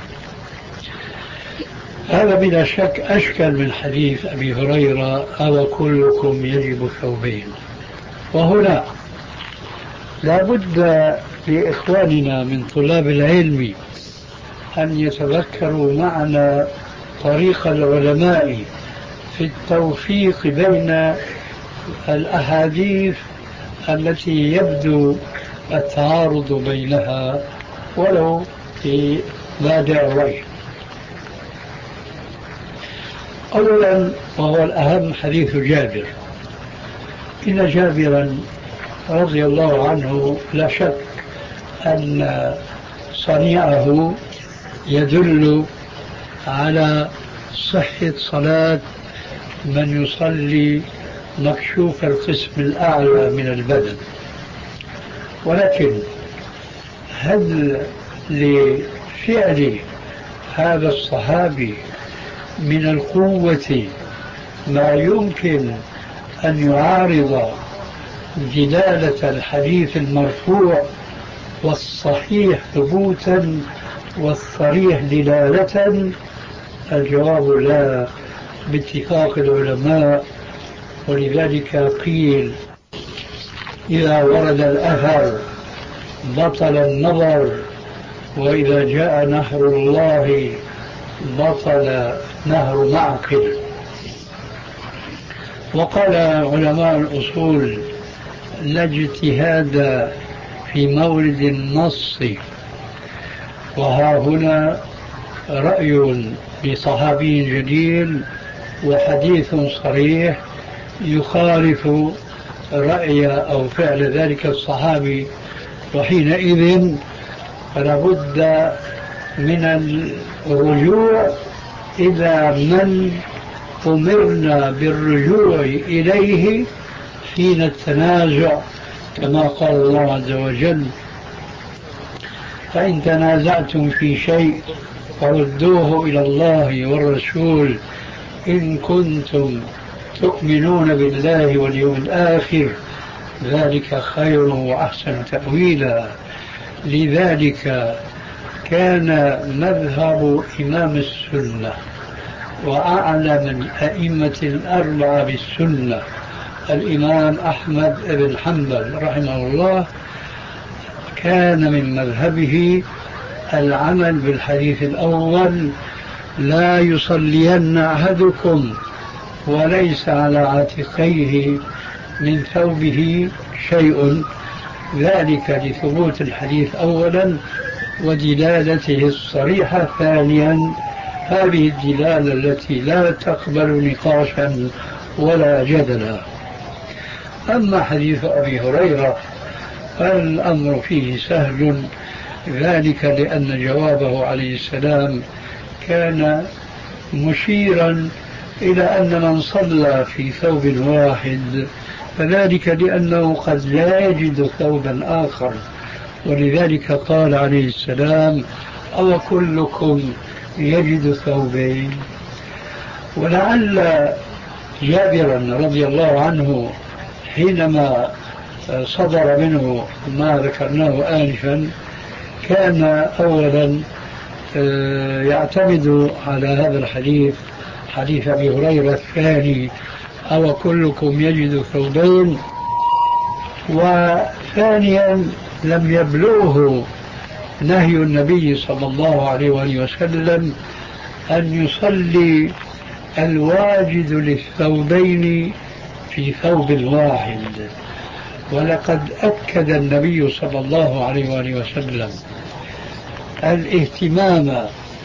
هذا بلا شك أشكل من حديث أبي هريرة أو كلكم يجب ثوبين. وهنا لا بد لإخواننا من طلاب العلم أن يتذكروا معنا طريق العلماء في التوفيق بين الأحاديث التي يبدو التعارض بينها ولو في بادئ الوجه. أولا وهو الأهم حديث جابر. إن جابرا رضي الله عنه لا شك أن صنيعه يدل على صحة صلاة من يصلي مكشوف القسم الأعلى من البدن، ولكن هل لفعل هذا الصحابي من القوة ما يمكن أن يعارض دلالة الحديث المرفوع والصحيح ثبوتا والصريح دلالة؟ الجواب لا باتفاق العلماء. ولذلك قيل إذا ورد الأثر بطل النظر، وإذا جاء نهر الله بطل نهر معقل. وقال علماء الأصول لا اجتهاد في مورد النص، وها هنا رأي لصحابي جليل وحديث صريح يخالف رأي أو فعل ذلك الصحابي، وحينئذ لابد من الرجوع إلى من أمرنا بالرجوع إليه حين التنازع، كما قال الله عز وجل: فإن تنازعتم في شيء فردوه إلى الله والرسول إن كنتم تؤمنون بالله واليوم الآخر، ذلك خير وأحسن تأويلا. لذلك كان مذهب إمام السنة وأعلم الأئمة الأربعة بالسنة الإمام أحمد بن حنبل رحمه الله، كان من مذهبه العمل بالحديث الأول: لا يصلين أحدكم وليس على عاتقيه من ثوبه شيء، ذلك لثبوت الحديث أولا ودلالته الصريحة ثانيا، هذه الدلالة التي لا تقبل نقاشا ولا جدلا. أما حديث أبي هريرة فالأمر فيه سهل، ذلك لأن جوابه عليه السلام كان مشيرا إلى أن من صلى في ثوب واحد فذلك لأنه قد لا يجد ثوبا آخر، ولذلك قال عليه السلام: أو كلكم يجد ثوبين. ولعل جابرا رضي الله عنه حينما صدر منه ما ذكرناه آنفا كان أولا يعتمد على هذا الحديث، حديث أبي هريرة الثاني: أو كلكم يجد ثوبين. وثانيا لم يبلغه نهي النبي صلى الله عليه وآله وسلم أن يصلي الواجد للثوبين في ثوب واحد، ولقد أكد النبي صلى الله عليه وآله وسلم الاهتمام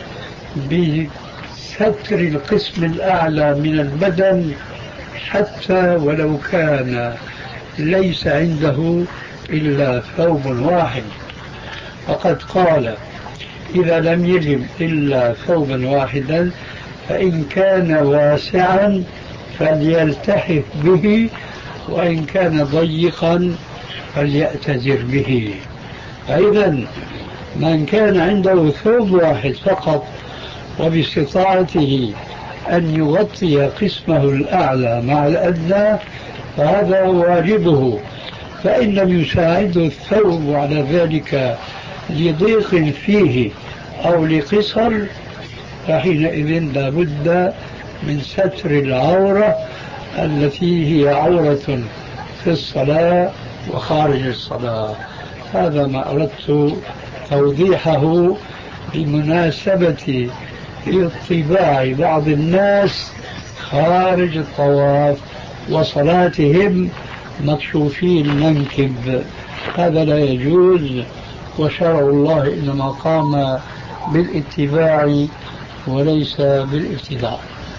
بستر القسم الأعلى من البدن حتى ولو كان ليس عنده إلا ثوب واحد، فقد قال: إذا لم يجب إلا ثوبا واحدا فإن كان واسعا فليلتحف به، وإن كان ضيقا فليأتذر به. فإذا من كان عنده ثوب واحد فقط وباستطاعته أن يغطي قسمه الأعلى مع الأدنى فهذا واجبه، فإن لم يساعده الثوب على ذلك لضيق فيه أو لقصر فحينئذ لا بد من ستر العورة التي هي عورة في الصلاة وخارج الصلاة. هذا ما أردت توضيحه بمناسبة اطباع بعض الناس خارج الطواف وصلاتهم مكشوفين المنكب، هذا لا يجوز. وشرع الله إنما قام بالاتباع وليس بالابتداع.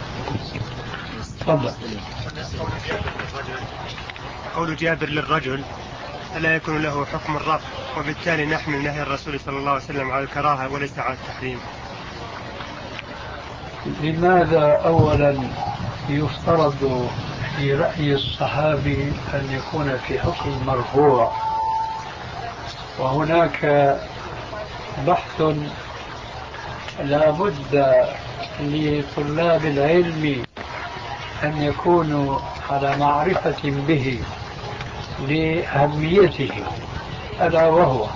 تفضل. قول جابر للرجل ألا يكون له حكم الرفع، وبالتالي نحمل نهي الرسول صلى الله عليه وسلم على الكراهة وليس على التحريم. لماذا أولا يفترض في رأي الصحابي أن يكون في حكم مرفوع، وهناك بحث لا بد لطلاب العلم أن يكونوا على معرفة به لأهميته، ألا وهو،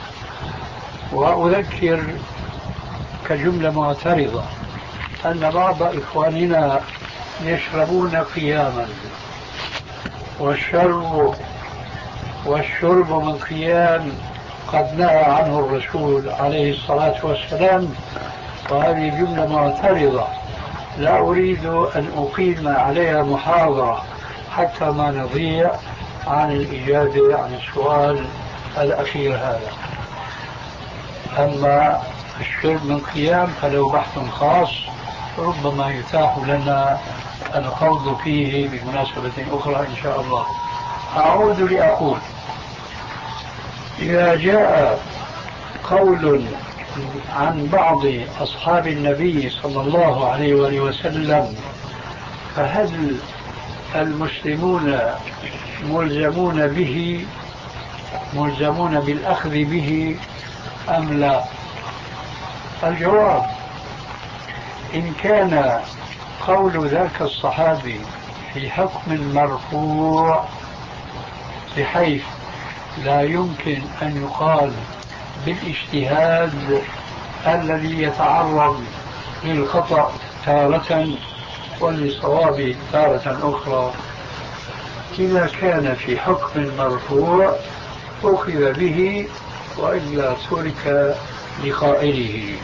وأذكر كجملة معترضة أن بعض إخواننا يشربون قياما، والشرب والشرب من قيام قد نهى عنه الرسول عليه الصلاة والسلام، وهذه جملة معترضة لا أريد أن أقيم عليها محاضرة حتى ما نضيع عن الإجابة عن السؤال الأخير هذا. أما الشرب من قيام فله بحث خاص ربما يتاح لنا الخوض فيه بمناسبة أخرى إن شاء الله. أعود لأقول إذا جاء قول عن بعض أصحاب النبي صلى الله عليه وآله وسلم فهل المسلمون ملزمون به ملزمون بالأخذ به أم لا؟ الجواب: إن كان قول ذاك الصحابي في حكم مرفوع بحيث لا يمكن أن يقال بالاجتهاد الذي يتعرض للخطأ تارة وللصواب تارة أخرى، إذا كان في حكم مرفوع أخذ به وإلا ترك لقائله.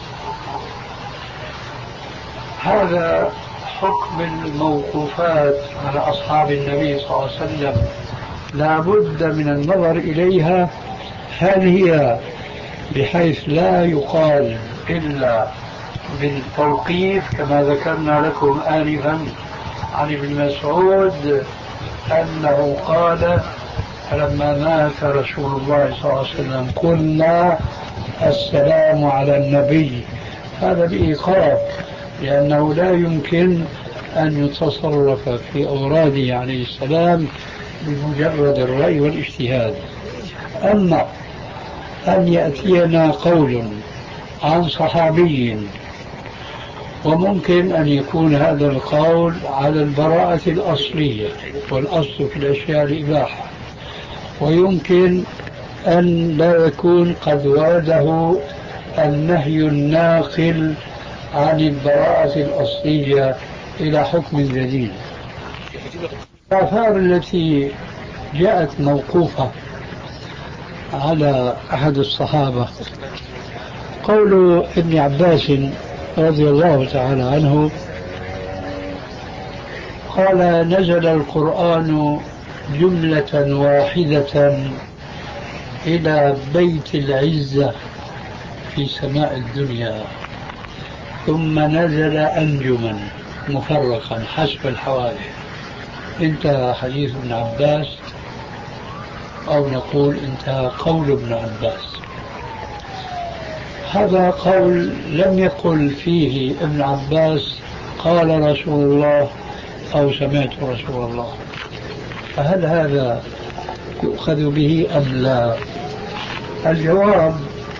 هذا حكم الموقوفات على أصحاب النبي صلى الله عليه وسلم لا بد من النظر إليها، هل هي بحيث لا يقال إلا بالتوقيف كما ذكرنا لكم آنفا عن ابن مسعود أنه قال لما مات رسول الله صلى الله عليه وسلم قلنا السلام على النبي، هذا بإيقاف لأنه لا يمكن أن يتصرف في أوراده عليه السلام بمجرد الرأي والاجتهاد. أما أن يأتينا قول عن صحابي وممكن أن يكون هذا القول على البراءة الأصلية والأصل في الأشياء الإباحة، ويمكن أن لا يكون قد ورده النهي الناقل عن البراءة الأصلية إلى حكم جديد. الآثار التي جاءت موقوفة على أحد الصحابة قول ابن عباس رضي الله تعالى عنه قال نزل القرآن جملة واحدة إلى بيت العزة في سماء الدنيا، ثم نزل أنجما مفرقا حسب الحوادث. انتهى حديث ابن عباس، أو نقول انتهى قول ابن عباس. هذا قول لم يقل فيه ابن عباس قال رسول الله أو سمعت رسول الله، فهل هذا يؤخذ به أم لا؟ الجواب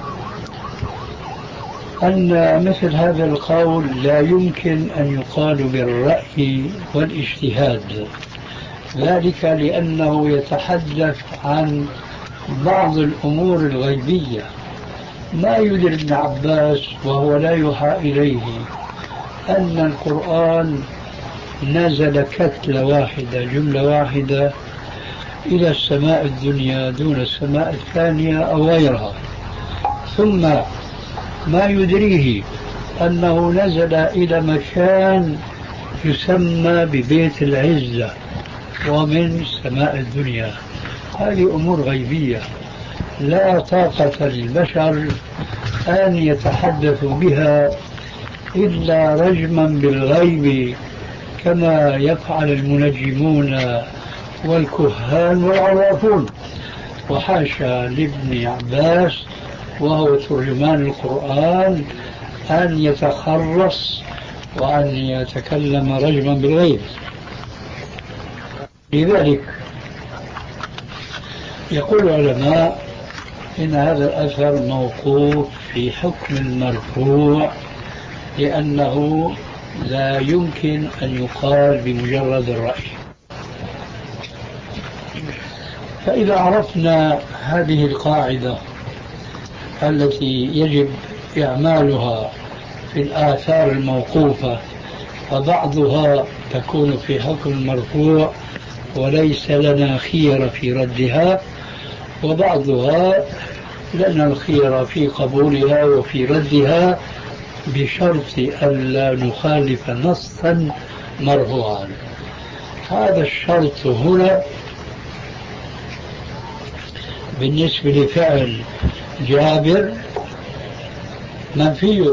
أن مثل هذا القول لا يمكن أن يقال بالرأي والاجتهاد، ذلك لأنه يتحدث عن بعض الأمور الغيبية ما يدري ابن عباس وهو لا يوحى إليه أن القرآن نزل كتلة واحدة جملة واحدة إلى السماء الدنيا دون السماء الثانية أو غيرها، ثم ما يدريه أنه نزل إلى مكان يسمى ببيت العزة ومن سماء الدنيا. هذه أمور غيبية لا طاقة للبشر أن يتحدثوا بها إلا رجما بالغيب كما يفعل المنجمون والكهان والعرافون. وحاشا لابن عباس وهو ترجمان القرآن أن يتخرص وأن يتكلم رجما بالغيب. لذلك يقول العلماء إن هذا الأثر موقوف في حكم المرفوع لأنه لا يمكن أن يقال بمجرد الرأي. فإذا عرفنا هذه القاعدة التي يجب إعمالها في الآثار الموقوفة، فبعضها تكون في حكم المرفوع وليس لنا خير في ردها، وبعضها لنا الخير في قبولها وفي ردها بشرط ألا نخالف نصا مرفوعا. هذا الشرط هنا بالنسبة لفعل جابر منفي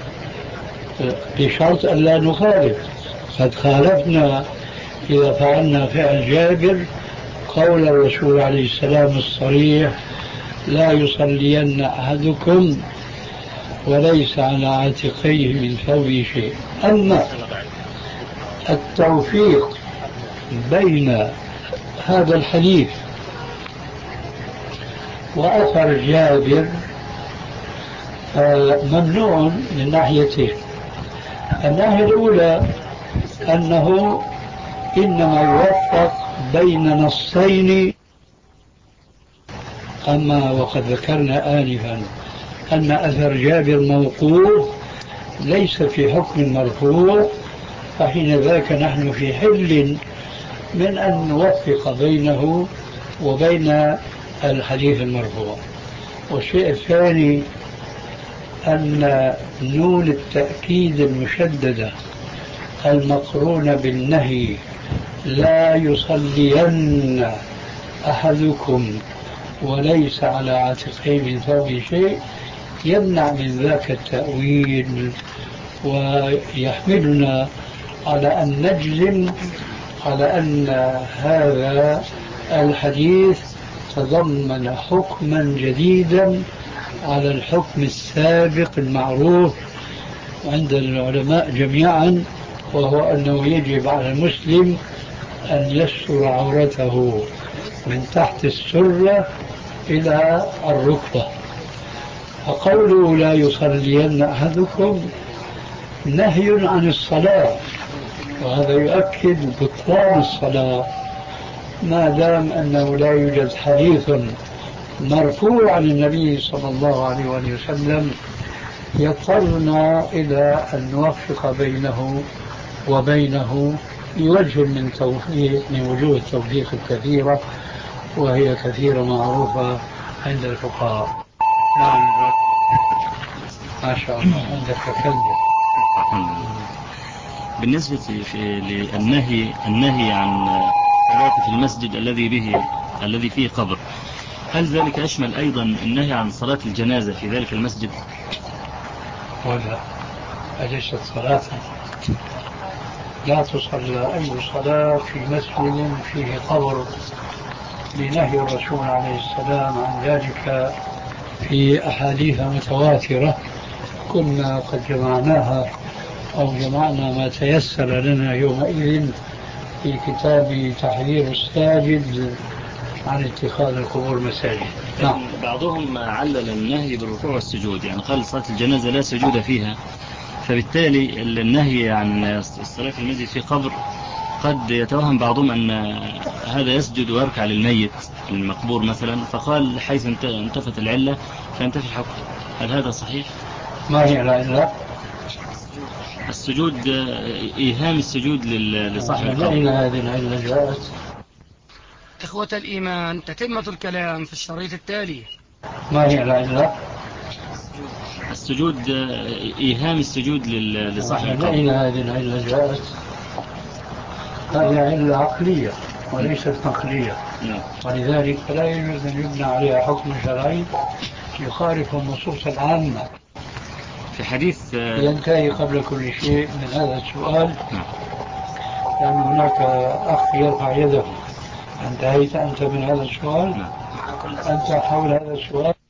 بشرط ألا نخالف. قد خالفنا إذا فعلنا فعل جابر قول الرسول عليه السلام الصريح: لا يصلين أحدكم وليس على عاتقيه من ثوبه شيء. أما التوفيق بين هذا الحديث وأثر جابر ممنوع من ناحيتين. الناحية الأولى أنه إنما يوفق بين نصين، أما وقد ذكرنا آنفا أن أثر جابر موقوف ليس في حكم المرفوع، فحين ذاك نحن في حل من أن نوفق بينه وبين الحديث المرفوع. والشيء الثاني أن نون التأكيد المشددة المقرونة بالنهي لا يصلين أحدكم وليس على عاتقه من ثوبه شيء يمنع من ذاك التأويل، ويحملنا على أن نجزم على أن هذا الحديث تضمن حكما جديدا على الحكم السابق المعروف عند العلماء جميعا، وهو أنه يجب على المسلم أن يستر عورته من تحت السرة إلى الركبة. فقوله لا يصلين أحدكم نهي عن الصلاة، وهذا يؤكد بطلان الصلاة ما دام أنه لا يوجد حديث مرفوع عن النبي صلى الله عليه وسلم يضطرنا إلى أن نوفق بينه وبينه بوجه من توفيق من وجوه التوفيق الكثيرة، وهي كثيرة معروفة عند الفقهاء. ما شاء الله عندك كلمة. بالنسبة للنهي النهي عن الصلاة في المسجد الذي به الذي فيه قبر، هل ذلك يشمل أيضا النهي عن صلاة الجنازة في ذلك المسجد؟ ولا أليست صلاة؟ لا تصلى أي صلاة في مسجد فيه قبر لنهي الرسول عليه السلام عن ذلك في أحاديث متواترة كنا قد جمعناها أو جمعنا ما تيسر لنا يومئذ في كتاب تحذير الساجد عن اتخاذ القبور مساجد. نعم. بعضهم علل النهي بالركوع والسجود، يعني قال صلاة الجنازة لا سجود فيها، فبالتالي النهي عن الصلاة في المسجد في قبر قد يتوهم بعضهم أن هذا يسجد ويركع للميت المقبور مثلا، فقال حيث انتفت العلة فانتفي الحكم. هل هذا صحيح؟ ما هي العلة؟ السجود، إيهام السجود لصاحب القبر. أين هذه العلة جاءت؟ إخوة الإيمان، تتمة الكلام في الشريط التالي. ما هي العلة؟ السجود، إيهام السجود لصاحب القبر. أين هذه العلة جاءت؟ هذه علة عقلية وليست نقلية، نعم. ولذلك فلا يجوز أن يبنى عليها حكم شرعي يخالف النصوص العامة. في حديث ينتهي قبل كل شيء من هذا السؤال، نعم. لأن هناك أخ يرفع يده. انتهيت أنت من هذا السؤال؟ نعم. أنت حول هذا السؤال